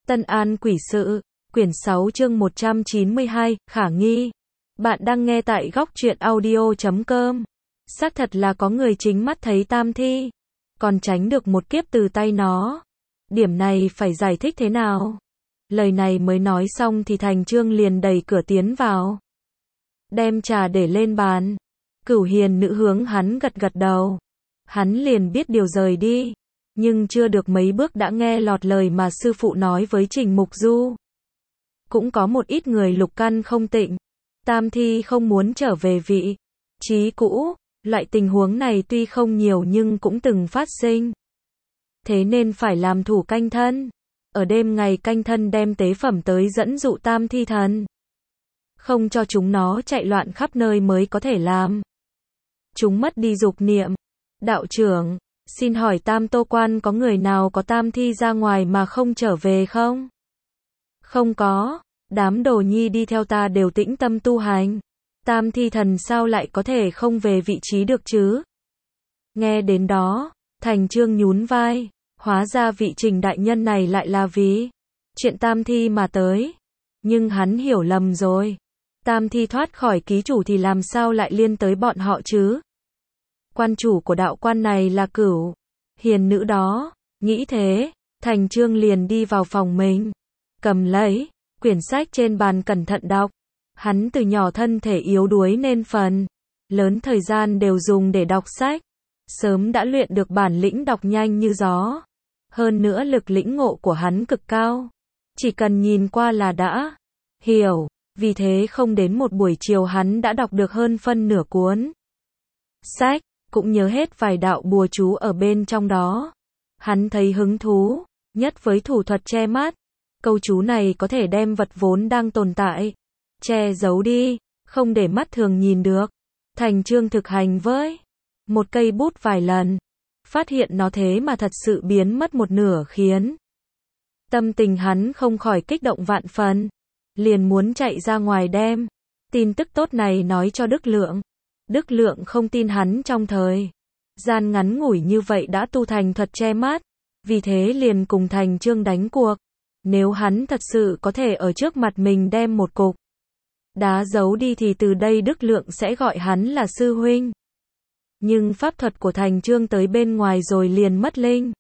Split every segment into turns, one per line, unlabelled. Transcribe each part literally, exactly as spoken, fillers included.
Tân An Quỷ Sự, quyển sáu chương một trăm chín mươi hai, khả nghi. Bạn đang nghe tại góc truyện audio chấm com. Xác thật là có người chính mắt thấy tam thi, còn tránh được một kiếp từ tay nó. Điểm này phải giải thích thế nào? Lời này mới nói xong thì Thành Chương liền đẩy cửa tiến vào, đem trà để lên bàn. Cửu Hiền Nữ hướng hắn gật gật đầu. Hắn liền biết điều rời đi, nhưng chưa được mấy bước đã nghe lọt lời mà sư phụ nói với Trình Mục Du. Cũng có một ít người lục căn không tịnh, tam thi không muốn trở về vị trí cũ. Loại tình huống này tuy không nhiều nhưng cũng từng phát sinh. Thế nên phải làm thủ canh thân. Ở đêm ngày canh thân đem tế phẩm tới dẫn dụ tam thi thần, không cho chúng nó chạy loạn khắp nơi mới có thể làm chúng mất đi dục niệm. Đạo trưởng, xin hỏi Tam Tô Quan có người nào có tam thi ra ngoài mà không trở về không? Không có, đám đồ nhi đi theo ta đều tĩnh tâm tu hành. Tam thi thần sao lại có thể không về vị trí được chứ? Nghe đến đó, Thành Chương nhún vai, hóa ra vị Trình đại nhân này lại là vì chuyện tam thi mà tới. Nhưng hắn hiểu lầm rồi. Tam thi thoát khỏi ký chủ thì làm sao lại liên tới bọn họ chứ? Quan chủ của đạo quan này là Cửu Hiền Nữ đó. Nghĩ thế, Thành Chương liền đi vào phòng mình, cầm lấy quyển sách trên bàn cẩn thận đọc. Hắn từ nhỏ thân thể yếu đuối nên phần lớn thời gian đều dùng để đọc sách. Sớm đã luyện được bản lĩnh đọc nhanh như gió. Hơn nữa lực lĩnh ngộ của hắn cực cao, chỉ cần nhìn qua là đã hiểu. Vì thế không đến một buổi chiều hắn đã đọc được hơn phân nửa cuốn sách, cũng nhớ hết vài đạo bùa chú ở bên trong đó. Hắn thấy hứng thú nhất với thủ thuật che mắt. Câu chú này có thể đem vật vốn đang tồn tại che giấu đi, không để mắt thường nhìn được. Thành Chương thực hành với một cây bút vài lần, phát hiện nó thế mà thật sự biến mất một nửa, khiến tâm tình hắn không khỏi kích động vạn phần, liền muốn chạy ra ngoài đem tin tức tốt này nói cho Đức Lượng. Đức Lượng không tin hắn trong thời gian ngắn ngủi như vậy đã tu thành thuật che mắt, vì thế liền cùng Thành Chương đánh cuộc. Nếu hắn thật sự có thể ở trước mặt mình đem một cục đá giấu đi thì từ đây Đức Lượng sẽ gọi hắn là sư huynh. Nhưng pháp thuật của Thành Chương tới bên ngoài rồi liền mất linh.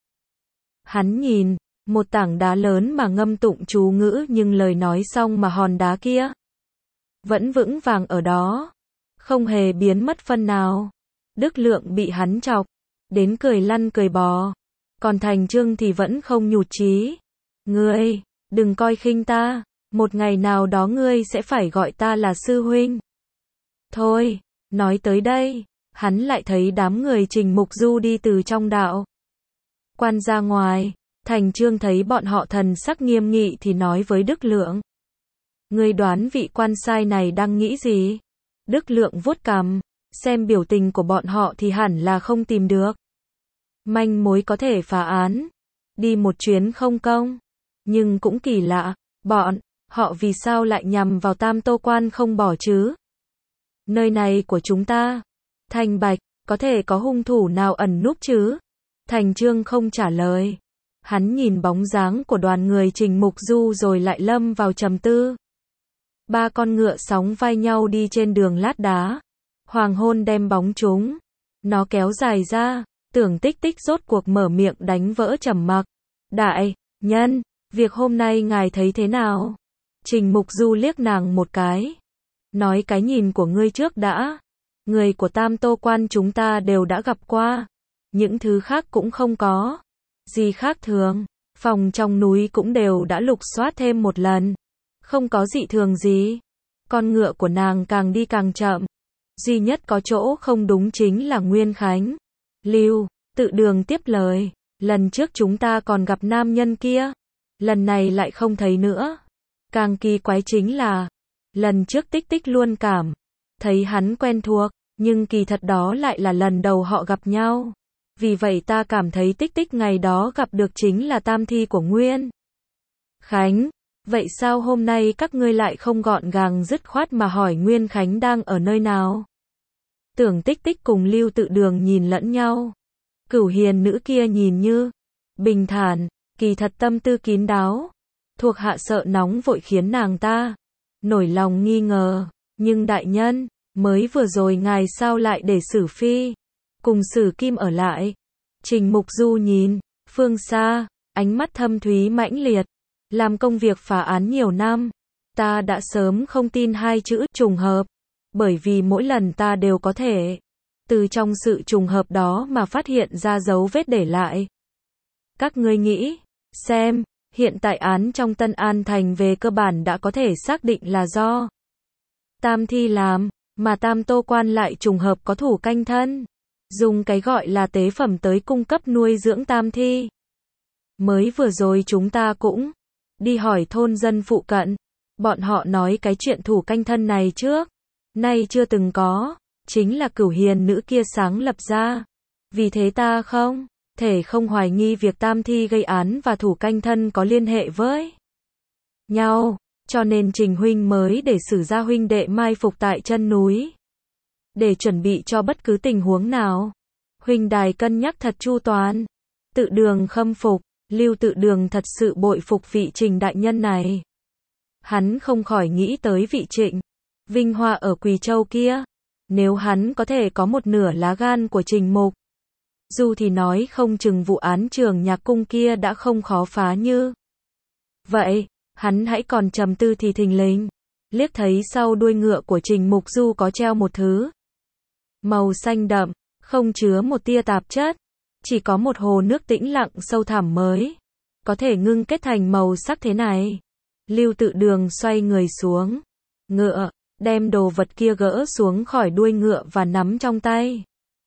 Hắn nhìn một tảng đá lớn mà ngâm tụng chú ngữ, nhưng lời nói xong mà hòn đá kia vẫn vững vàng ở đó, không hề biến mất phân nào. Đức Lượng bị hắn chọc đến cười lăn cười bò, còn Thành Chương thì vẫn không nhụt chí. Ngươi, đừng coi khinh ta, một ngày nào đó ngươi sẽ phải gọi ta là sư huynh. Thôi, nói tới đây, hắn lại thấy đám người Trình Mục Du đi từ trong đạo quan ra ngoài. Thành Chương thấy bọn họ thần sắc nghiêm nghị thì nói với Đức Lượng: Ngươi đoán vị quan sai này đang nghĩ gì? Đức Lượng vuốt cằm, xem biểu tình của bọn họ thì hẳn là không tìm được manh mối có thể phá án, đi một chuyến không công. Nhưng cũng kỳ lạ, bọn họ vì sao lại nhằm vào Tam Tô Quan không bỏ chứ? Nơi này của chúng ta, Thành Bạch, có thể có hung thủ nào ẩn núp chứ? Thành Chương không trả lời. Hắn nhìn bóng dáng của đoàn người Trình Mục Du rồi lại lâm vào trầm tư. Ba con ngựa sóng vai nhau đi trên đường lát đá. Hoàng hôn đem bóng chúng nó kéo dài ra. Tưởng Tích Tích rốt cuộc mở miệng đánh vỡ trầm mặc. Đại nhân, việc hôm nay ngài thấy thế nào? Trình Mục Du liếc nàng một cái, nói cái nhìn của ngươi trước đã. Người của Tam Tô Quan chúng ta đều đã gặp qua, những thứ khác cũng không có gì khác thường. Phòng trong núi cũng đều đã lục soát thêm một lần, không có dị thường gì. Con ngựa của nàng càng đi càng chậm, duy nhất có chỗ không đúng chính là Nguyên Khánh. Lưu Tự Đường tiếp lời: lần trước chúng ta còn gặp nam nhân kia, lần này lại không thấy nữa. Càng kỳ quái chính là, lần trước Tích Tích luôn cảm thấy hắn quen thuộc, nhưng kỳ thật đó lại là lần đầu họ gặp nhau. Vì vậy ta cảm thấy Tích Tích ngày đó gặp được chính là tam thi của Nguyên Khánh. Vậy sao hôm nay các ngươi lại không gọn gàng dứt khoát mà hỏi Nguyên Khánh đang ở nơi nào? Tưởng Tích Tích cùng Lưu Tự Đường nhìn lẫn nhau. Cửu Hiền Nữ kia nhìn như bình thản, kỳ thật tâm tư kín đáo. Thuộc hạ sợ nóng vội khiến nàng ta nổi lòng nghi ngờ, nhưng đại nhân, mới vừa rồi ngài sao lại để Sử Phi cùng Sử Kim ở lại? Trình Mục Du nhìn phương xa, ánh mắt thâm thúy mãnh liệt, làm công việc phá án nhiều năm, ta đã sớm không tin hai chữ trùng hợp, bởi vì mỗi lần ta đều có thể từ trong sự trùng hợp đó mà phát hiện ra dấu vết để lại. Các ngươi nghĩ xem, hiện tại án trong Tân An Thành về cơ bản đã có thể xác định là do Tam Thi làm, mà Tam Tô Quan lại trùng hợp có thủ canh thân, dùng cái gọi là tế phẩm tới cung cấp nuôi dưỡng Tam Thi. Mới vừa rồi chúng ta cũng đi hỏi thôn dân phụ cận, bọn họ nói cái chuyện thủ canh thân này trước nay chưa từng có, chính là Cửu Hiền nữ kia sáng lập ra. Vì thế ta không thể không hoài nghi việc Tam Thi gây án và thủ canh thân có liên hệ với nhau, cho nên Trình huynh mới để Sử gia huynh đệ mai phục tại chân núi, để chuẩn bị cho bất cứ tình huống nào. Huynh đài cân nhắc thật chu toàn. Tự Đường khâm phục, Lưu Tự Đường thật sự bội phục vị Trình đại nhân này. Hắn không khỏi nghĩ tới vị Trịnh Vinh Hoa ở Quỳ Châu kia, nếu hắn có thể có một nửa lá gan của Trình Mục Du thì nói không chừng vụ án Trường Nhạc Cung kia đã không khó phá như vậy. Hắn hãy còn trầm tư thì thình lình liếc thấy sau đuôi ngựa của Trình Mục Du có treo một thứ màu xanh đậm, không chứa một tia tạp chất, chỉ có một hồ nước tĩnh lặng sâu thẳm mới có thể ngưng kết thành màu sắc thế này. Lưu Tự Đường xoay người xuống ngựa, đem đồ vật kia gỡ xuống khỏi đuôi ngựa và nắm trong tay.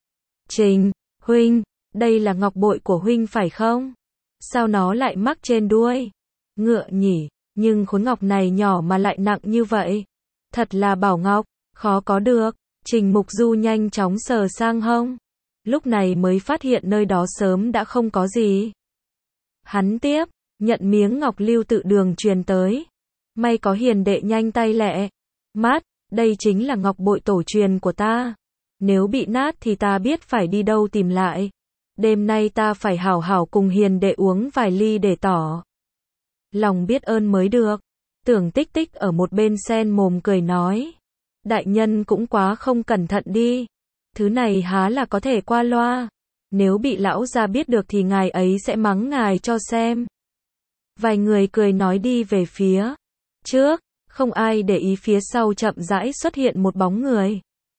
Trình huynh, đây là ngọc bội của huynh phải không? Sao nó lại mắc trên đuôi ngựa nhỉ? Nhưng khối ngọc này nhỏ mà lại nặng như vậy. Thật là bảo ngọc, khó có được. Trình Mục Du nhanh chóng sờ sang hông, lúc này mới phát hiện nơi đó sớm đã không có gì. Hắn tiếp nhận miếng ngọc Lưu Tự Đường truyền tới. May có hiền đệ nhanh tay lẹ mát, đây chính là ngọc bội tổ truyền của ta. Nếu bị nát thì ta biết phải đi đâu tìm lại. Đêm nay ta phải hảo hảo cùng hiền đệ uống vài ly để tỏ lòng biết ơn mới được. Tưởng Tích Tích ở một bên sen mồm cười nói, đại nhân cũng quá không cẩn thận đi. Thứ này há là có thể qua loa. Nếu bị lão gia biết được thì ngài ấy sẽ mắng ngài cho xem. Vài người cười nói đi về phía trước, không ai để ý phía sau chậm rãi xuất hiện một bóng người.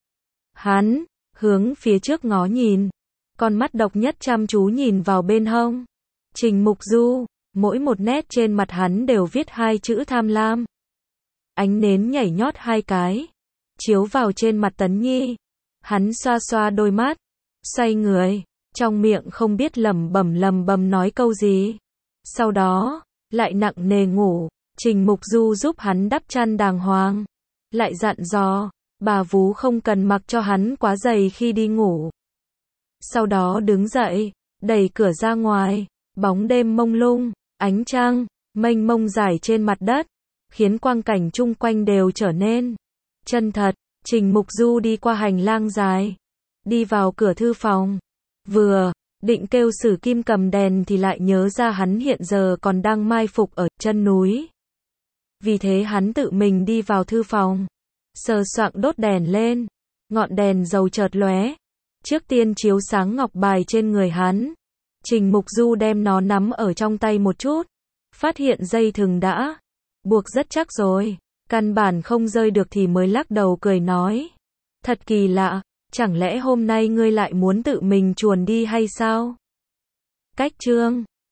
Hắn hướng phía trước ngó nhìn, con mắt độc nhất chăm chú nhìn vào bên hông Trình Mục Du, mỗi một nét trên mặt hắn đều viết hai chữ tham lam. Ánh nến nhảy nhót hai cái, chiếu vào trên mặt Tấn Nhi. Hắn xoa xoa đôi mắt, xoay người, trong miệng không biết lẩm bẩm lẩm bẩm nói câu gì. Sau đó, lại nặng nề ngủ. Trình Mục Du giúp hắn đắp chăn đàng hoàng, lại dặn dò, bà vú không cần mặc cho hắn quá dày khi đi ngủ. Sau đó đứng dậy, đẩy cửa ra ngoài, bóng đêm mông lung, ánh trăng mênh mông rải trên mặt đất, khiến quang cảnh chung quanh đều trở nên chân thật. Trình Mục Du đi qua hành lang dài, đi vào cửa thư phòng, vừa định kêu Sử Kim cầm đèn thì lại nhớ ra hắn hiện giờ còn đang mai phục ở chân núi. Vì thế hắn tự mình đi vào thư phòng, sờ soạng đốt đèn lên, ngọn đèn dầu chợt lóe, trước tiên chiếu sáng ngọc bài trên người hắn. Trình Mục Du đem nó nắm ở trong tay một chút, phát hiện dây thừng đã buộc rất chắc rồi, căn bản không rơi được thì mới lắc đầu cười nói, thật kỳ lạ, chẳng lẽ hôm nay ngươi lại muốn tự mình chuồn đi hay sao? Cách chương